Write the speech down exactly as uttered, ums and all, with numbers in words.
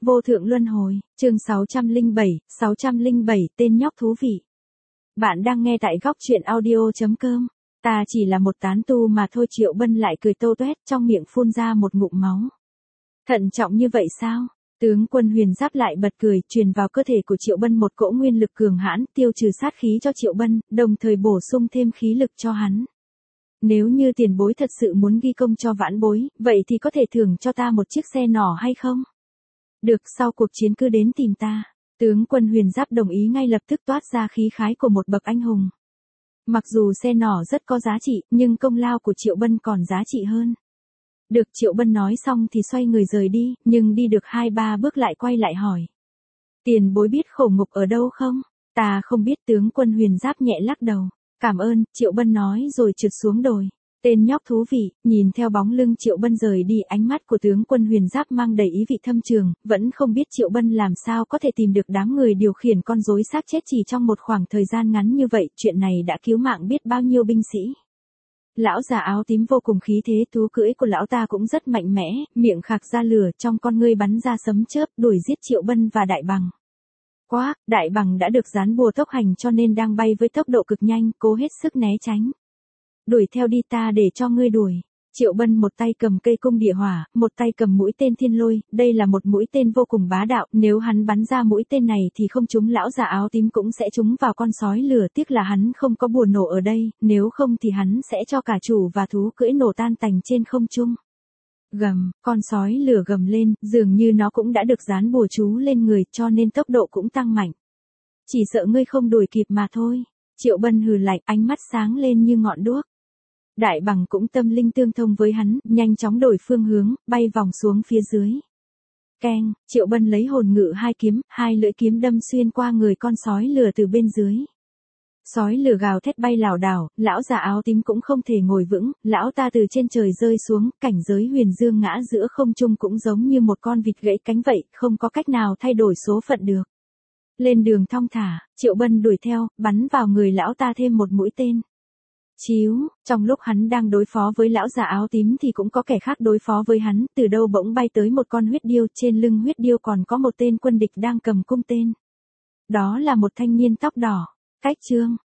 Vô thượng luân hồi, chương sáu trăm lẻ bảy, sáu trăm lẻ bảy tên nhóc thú vị. Bạn đang nghe tại góc truyện audio chấm com. Ta chỉ là một tán tu mà thôi. Triệu Bân lại cười tô toét, trong miệng phun ra một ngụm máu. Thận trọng như vậy sao? Tướng quân Huyền Giáp lại bật cười, truyền vào cơ thể của Triệu Bân một cỗ nguyên lực cường hãn, tiêu trừ sát khí cho Triệu Bân, đồng thời bổ sung thêm khí lực cho hắn. Nếu như tiền bối thật sự muốn ghi công cho vãn bối, vậy thì có thể thưởng cho ta một chiếc xe nỏ hay không? Được, sau cuộc chiến cứ đến tìm ta. Tướng quân Huyền Giáp đồng ý ngay lập tức, toát ra khí khái của một bậc anh hùng. Mặc dù xe nỏ rất có giá trị, nhưng công lao của Triệu Bân còn giá trị hơn. Được, Triệu Bân nói xong thì xoay người rời đi, nhưng đi được hai ba bước lại quay lại hỏi. Tiền bối biết khổ ngục ở đâu không? Ta không biết. Tướng quân Huyền Giáp nhẹ lắc đầu. Cảm ơn, Triệu Bân nói rồi trượt xuống đồi. Tên nhóc thú vị, nhìn theo bóng lưng Triệu Bân rời đi, ánh mắt của tướng quân Huyền Giáp mang đầy ý vị thâm trường, vẫn không biết Triệu Bân làm sao có thể tìm được đám người điều khiển con rối xác chết chỉ trong một khoảng thời gian ngắn như vậy, chuyện này đã cứu mạng biết bao nhiêu binh sĩ. Lão già áo tím vô cùng khí thế, thú cưỡi của lão ta cũng rất mạnh mẽ, miệng khạc ra lửa, trong con ngươi bắn ra sấm chớp, đuổi giết Triệu Bân và Đại Bằng. Quá, Đại Bằng đã được dán bùa tốc hành cho nên đang bay với tốc độ cực nhanh, cố hết sức né tránh. Đuổi theo đi, ta để cho ngươi đuổi. Triệu Bân một tay cầm cây cung địa hỏa, một tay cầm mũi tên thiên lôi, đây là một mũi tên vô cùng bá đạo, nếu hắn bắn ra mũi tên này thì không trúng lão già áo tím cũng sẽ trúng vào con sói lửa, tiếc là hắn không có bùa nổ ở đây, nếu không thì hắn sẽ cho cả chủ và thú cưỡi nổ tan tành trên không trung. Gầm, con sói lửa gầm lên, dường như nó cũng đã được dán bùa chú lên người cho nên tốc độ cũng tăng mạnh. Chỉ sợ ngươi không đuổi kịp mà thôi. Triệu Bân hừ lạnh, ánh mắt sáng lên như ngọn đuốc. Đại Bằng cũng tâm linh tương thông với hắn, nhanh chóng đổi phương hướng, bay vòng xuống phía dưới. Keng, Triệu Bân lấy hồn ngự hai kiếm, hai lưỡi kiếm đâm xuyên qua người con sói lửa từ bên dưới. Sói lửa gào thét bay lảo đảo, lão già áo tím cũng không thể ngồi vững, lão ta từ trên trời rơi xuống, cảnh giới huyền dương ngã giữa không trung cũng giống như một con vịt gãy cánh vậy, không có cách nào thay đổi số phận được. Lên đường thong thả, Triệu Bân đuổi theo, bắn vào người lão ta thêm một mũi tên. Chíu, trong lúc hắn đang đối phó với lão già áo tím thì cũng có kẻ khác đối phó với hắn, từ đâu bỗng bay tới một con huyết điêu, trên lưng huyết điêu còn có một tên quân địch đang cầm cung tên. Đó là một thanh niên tóc đỏ. Cách chương,